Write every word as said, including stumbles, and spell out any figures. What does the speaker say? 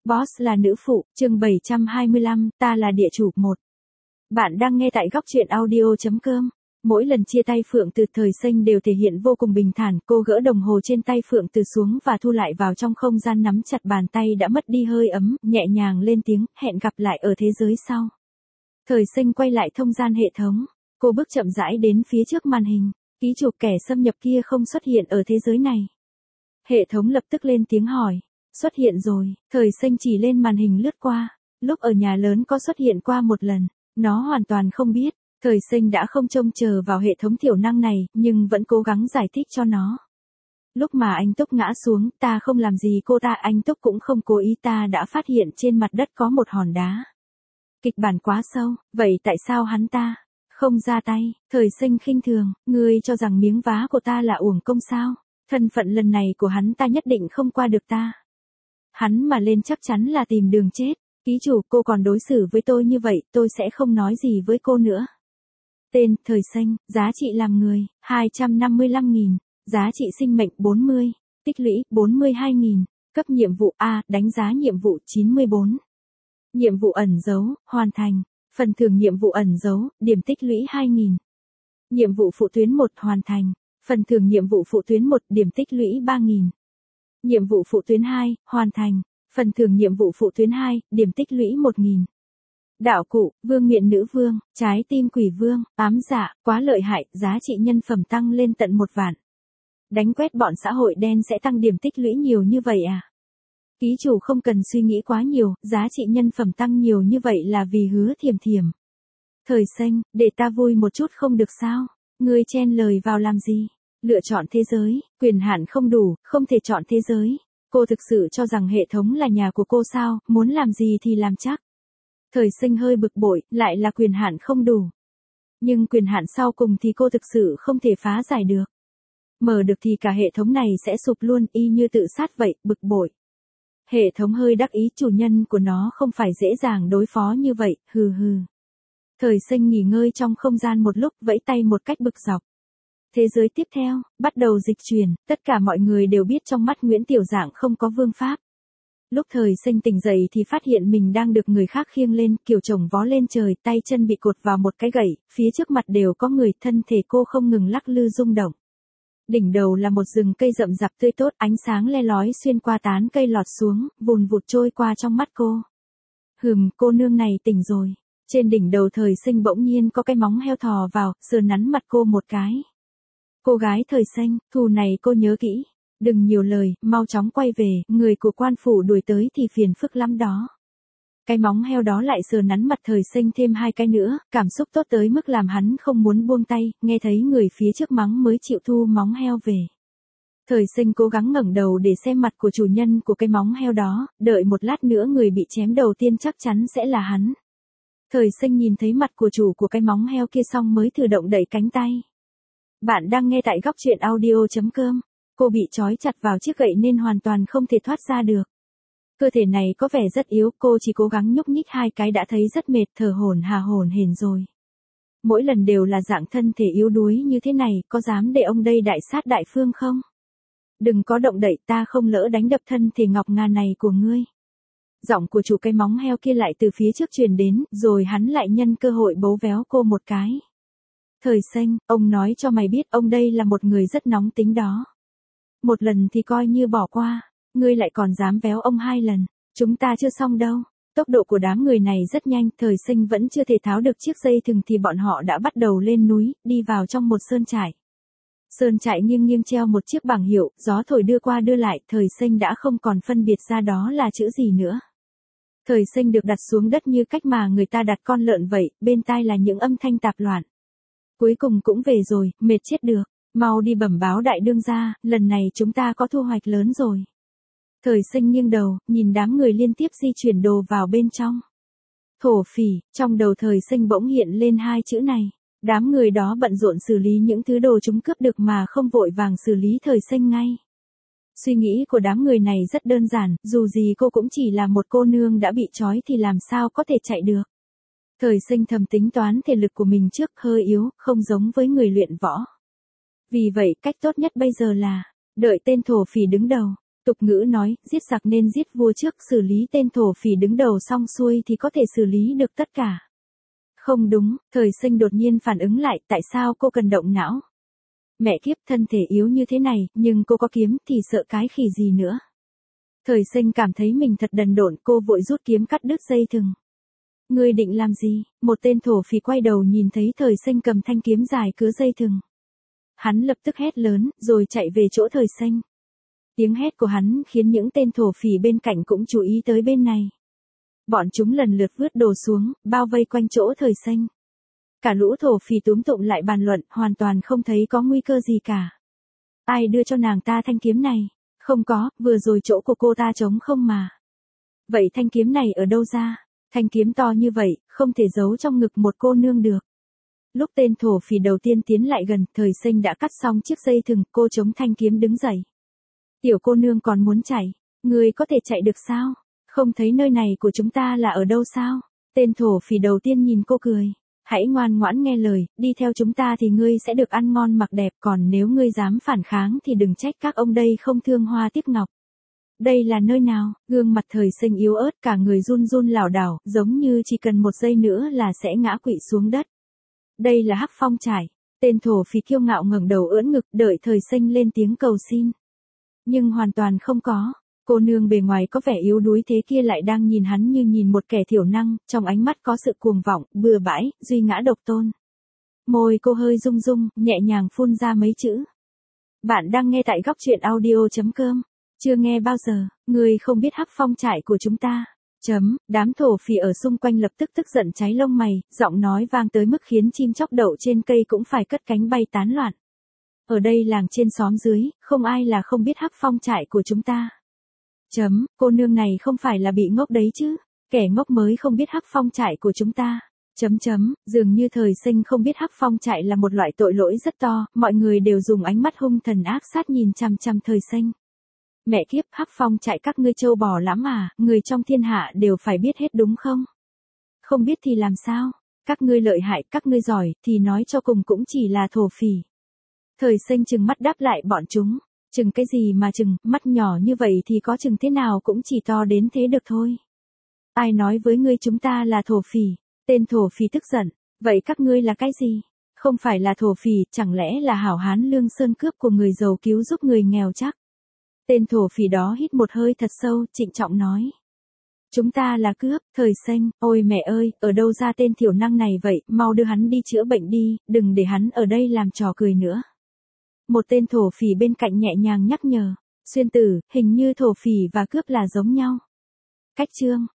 Boss là nữ phụ, chương bảy trăm hai mươi lăm, ta là địa chủ một. Bạn đang nghe tại góc truyện audio.com. Mỗi lần chia tay Phượng Từ, Thời Xanh đều thể hiện vô cùng bình thản. Cô gỡ đồng hồ trên tay Phượng Từ xuống và thu lại vào trong không gian, nắm chặt bàn tay đã mất đi hơi ấm, nhẹ nhàng lên tiếng, hẹn gặp lại ở thế giới sau. Thời Xanh quay lại thông gian hệ thống. Cô bước chậm rãi đến phía trước màn hình. Ký chủ kẻ xâm nhập kia không xuất hiện ở thế giới này. Hệ thống lập tức lên tiếng hỏi. Xuất hiện rồi, Thời Xanh chỉ lên màn hình lướt qua. Lúc ở nhà lớn có xuất hiện qua một lần. Nó hoàn toàn không biết. Thời Xanh đã không trông chờ vào hệ thống thiểu năng này, nhưng vẫn cố gắng giải thích cho nó. Lúc mà anh Túc ngã xuống, ta không làm gì cô ta, anh Túc cũng không cố ý, ta đã phát hiện trên mặt đất có một hòn đá. Kịch bản quá sâu, vậy tại sao hắn ta không ra tay? Thời Xanh khinh thường, ngươi cho rằng miếng vá của ta là uổng công sao? Thân phận lần này của hắn ta nhất định không qua được ta. Hắn mà lên chắc chắn là tìm đường chết. Ký chủ, cô còn đối xử với tôi như vậy, tôi sẽ không nói gì với cô nữa. Tên, Thời Xanh, giá trị làm người, hai trăm năm mươi lăm nghìn, giá trị sinh mệnh bốn mươi, tích lũy bốn mươi hai nghìn, cấp nhiệm vụ A, đánh giá nhiệm vụ chín mươi bốn. Nhiệm vụ ẩn dấu, hoàn thành, phần thưởng nhiệm vụ ẩn dấu, điểm tích lũy hai nghìn. Nhiệm vụ phụ tuyến một, hoàn thành, phần thưởng nhiệm vụ phụ tuyến một, điểm tích lũy ba nghìn. Nhiệm vụ phụ tuyến hai, hoàn thành, phần thưởng nhiệm vụ phụ tuyến hai, điểm tích lũy một nghìn. Đạo cụ, vương miện nữ vương, trái tim quỷ vương, ám dạ, quá lợi hại, giá trị nhân phẩm tăng lên tận một vạn. Đánh quét bọn xã hội đen sẽ tăng điểm tích lũy nhiều như vậy à? Ký chủ không cần suy nghĩ quá nhiều, giá trị nhân phẩm tăng nhiều như vậy là vì Hứa Thiềm Thiềm. Thời Xanh, để ta vui một chút không được sao? Ngươi chen lời vào làm gì? Lựa chọn thế giới, quyền hạn không đủ, không thể chọn thế giới. Cô thực sự cho rằng hệ thống là nhà của cô sao, muốn làm gì thì làm chắc. Thời Xanh hơi bực bội, lại là quyền hạn không đủ. Nhưng quyền hạn sau cùng thì cô thực sự không thể phá giải được. Mở được thì cả hệ thống này sẽ sụp luôn, y như tự sát vậy, bực bội. Hệ thống hơi đắc ý, chủ nhân của nó không phải dễ dàng đối phó như vậy, hừ hừ. Thời Xanh nghỉ ngơi trong không gian một lúc, vẫy tay một cách bực dọc. Thế giới tiếp theo, bắt đầu dịch chuyển, tất cả mọi người đều biết trong mắt Nguyễn Tiểu Dạng không có vương pháp. Lúc Thời Xanh tỉnh dậy thì phát hiện mình đang được người khác khiêng lên, kiểu chồng vó lên trời, tay chân bị cột vào một cái gậy, phía trước mặt đều có người, thân thể cô không ngừng lắc lư rung động. Đỉnh đầu là một rừng cây rậm rạp tươi tốt, ánh sáng le lói xuyên qua tán cây lọt xuống, vùn vụt trôi qua trong mắt cô. Hừm, cô nương này tỉnh rồi. Trên đỉnh đầu Thời Xanh bỗng nhiên có cái móng heo thò vào, sờ nắn mặt cô một cái. Cô gái Thời Xanh, thù này cô nhớ kỹ. Đừng nhiều lời, mau chóng quay về, người của quan phủ đuổi tới thì phiền phức lắm đó. Cái móng heo đó lại sờ nắn mặt Thời Xanh thêm hai cái nữa, cảm xúc tốt tới mức làm hắn không muốn buông tay, nghe thấy người phía trước mắng mới chịu thu móng heo về. Thời Xanh cố gắng ngẩng đầu để xem mặt của chủ nhân của cái móng heo đó, đợi một lát nữa người bị chém đầu tiên chắc chắn sẽ là hắn. Thời Xanh nhìn thấy mặt của chủ của cái móng heo kia xong mới thử động đẩy cánh tay. Bạn đang nghe tại góc truyện audio.com. Cô bị trói chặt vào chiếc gậy nên hoàn toàn không thể thoát ra được. Cơ thể này có vẻ rất yếu, cô chỉ cố gắng nhúc nhích hai cái đã thấy rất mệt, thở hổn hà hổn hển rồi. Mỗi lần đều là dạng thân thể yếu đuối như thế này, có dám để ông đây đại sát đại phương không? Đừng có động đậy, ta không lỡ đánh đập thân thể ngọc ngà này của ngươi. Giọng của chủ cái móng heo kia lại từ phía trước truyền đến, rồi hắn lại nhân cơ hội bấu véo cô một cái. Thời Xanh, ông nói cho mày biết ông đây là một người rất nóng tính đó. Một lần thì coi như bỏ qua, ngươi lại còn dám véo ông hai lần, chúng ta chưa xong đâu. Tốc độ của đám người này rất nhanh, Thời Xanh vẫn chưa thể tháo được chiếc dây thừng thì bọn họ đã bắt đầu lên núi, đi vào trong một sơn trại. Sơn trại nghiêng nghiêng treo một chiếc bảng hiệu, gió thổi đưa qua đưa lại, Thời Xanh đã không còn phân biệt ra đó là chữ gì nữa. Thời Xanh được đặt xuống đất như cách mà người ta đặt con lợn vậy, bên tai là những âm thanh tạp loạn. Cuối cùng cũng về rồi, mệt chết được. Mau đi bẩm báo đại đương gia, lần này chúng ta có thu hoạch lớn rồi. Thời Xanh nghiêng đầu, nhìn đám người liên tiếp di chuyển đồ vào bên trong. Thổ phỉ, trong đầu Thời Xanh bỗng hiện lên hai chữ này. Đám người đó bận rộn xử lý những thứ đồ chúng cướp được mà không vội vàng xử lý Thời Xanh ngay. Suy nghĩ của đám người này rất đơn giản, dù gì cô cũng chỉ là một cô nương đã bị trói thì làm sao có thể chạy được. Thời Xanh thầm tính toán thể lực của mình trước, hơi yếu, không giống với người luyện võ. Vì vậy cách tốt nhất bây giờ là, đợi tên thổ phỉ đứng đầu. Tục ngữ nói, giết giặc nên giết vua trước, xử lý tên thổ phỉ đứng đầu xong xuôi thì có thể xử lý được tất cả. Không đúng, Thời Sinh đột nhiên phản ứng lại, tại sao cô cần động não? Mẹ kiếp, thân thể yếu như thế này, nhưng cô có kiếm thì sợ cái khỉ gì nữa. Thời Sinh cảm thấy mình thật đần độn, cô vội rút kiếm cắt đứt dây thừng. Ngươi định làm gì? Một tên thổ phỉ quay đầu nhìn thấy Thời Sinh cầm thanh kiếm dài cứa dây thừng. Hắn lập tức hét lớn, rồi chạy về chỗ Thời Sinh. Tiếng hét của hắn khiến những tên thổ phỉ bên cạnh cũng chú ý tới bên này. Bọn chúng lần lượt vứt đồ xuống, bao vây quanh chỗ Thời Sinh. Cả lũ thổ phỉ túm tụm lại bàn luận, hoàn toàn không thấy có nguy cơ gì cả. Ai đưa cho nàng ta thanh kiếm này? Không có, vừa rồi chỗ của cô ta trống không mà. Vậy thanh kiếm này ở đâu ra? Thanh kiếm to như vậy, không thể giấu trong ngực một cô nương được. Lúc tên thổ phỉ đầu tiên tiến lại gần, Thời Sinh đã cắt xong chiếc dây thừng, cô chống thanh kiếm đứng dậy. Tiểu cô nương còn muốn chạy, ngươi có thể chạy được sao? Không thấy nơi này của chúng ta là ở đâu sao? Tên thổ phỉ đầu tiên nhìn cô cười. Hãy ngoan ngoãn nghe lời, đi theo chúng ta thì ngươi sẽ được ăn ngon mặc đẹp, còn nếu ngươi dám phản kháng thì đừng trách các ông đây không thương hoa tiếc ngọc. Đây là nơi nào? Gương mặt Thời Sinh yếu ớt, cả người run run lảo đảo, giống như chỉ cần một giây nữa là sẽ ngã quỵ xuống đất. Đây là Hắc Phong trại. Tên thổ phỉ kiêu ngạo ngẩng đầu ưỡn ngực, đợi Thời Sinh lên tiếng cầu xin. Nhưng hoàn toàn không có. Cô nương bề ngoài có vẻ yếu đuối thế kia lại đang nhìn hắn như nhìn một kẻ thiểu năng, trong ánh mắt có sự cuồng vọng, bừa bãi, duy ngã độc tôn. Môi cô hơi rung rung, nhẹ nhàng phun ra mấy chữ. Bạn đang nghe tại góc truyện audio chấm com. Chưa nghe bao giờ, người không biết Hắc Phong trại của chúng ta. Chấm, đám thổ phỉ ở xung quanh lập tức tức giận cháy lông mày, giọng nói vang tới mức khiến chim chóc đậu trên cây cũng phải cất cánh bay tán loạn. Ở đây làng trên xóm dưới, không ai là không biết Hắc Phong trại của chúng ta. Chấm, cô nương này không phải là bị ngốc đấy chứ, kẻ ngốc mới không biết Hắc Phong trại của chúng ta. Chấm chấm, dường như Thời Sinh không biết Hắc Phong trại là một loại tội lỗi rất to, mọi người đều dùng ánh mắt hung thần ác sát nhìn chằm chằm Thời Sinh. Mẹ kiếp, Hắc Phong trại các ngươi trâu bò lắm à, người trong thiên hạ đều phải biết hết đúng không? Không biết thì làm sao, các ngươi lợi hại, các ngươi giỏi, thì nói cho cùng cũng chỉ là thổ phỉ. Thời Sinh chừng mắt đáp lại bọn chúng. Chừng cái gì mà chừng, mắt nhỏ như vậy thì có chừng thế nào cũng chỉ to đến thế được thôi. Ai nói với ngươi chúng ta là thổ phỉ? Tên thổ phỉ tức giận, vậy các ngươi là cái gì? Không phải là thổ phỉ, chẳng lẽ là hảo hán lương sơn cướp của người giàu cứu giúp người nghèo chắc? Tên thổ phỉ đó hít một hơi thật sâu, trịnh trọng nói. Chúng ta là cướp. Thời Sinh, ôi mẹ ơi, ở đâu ra tên thiểu năng này vậy, mau đưa hắn đi chữa bệnh đi, đừng để hắn ở đây làm trò cười nữa. Một tên thổ phỉ bên cạnh nhẹ nhàng nhắc nhở. Xuyên tử, hình như thổ phỉ và cướp là giống nhau. Cách chương.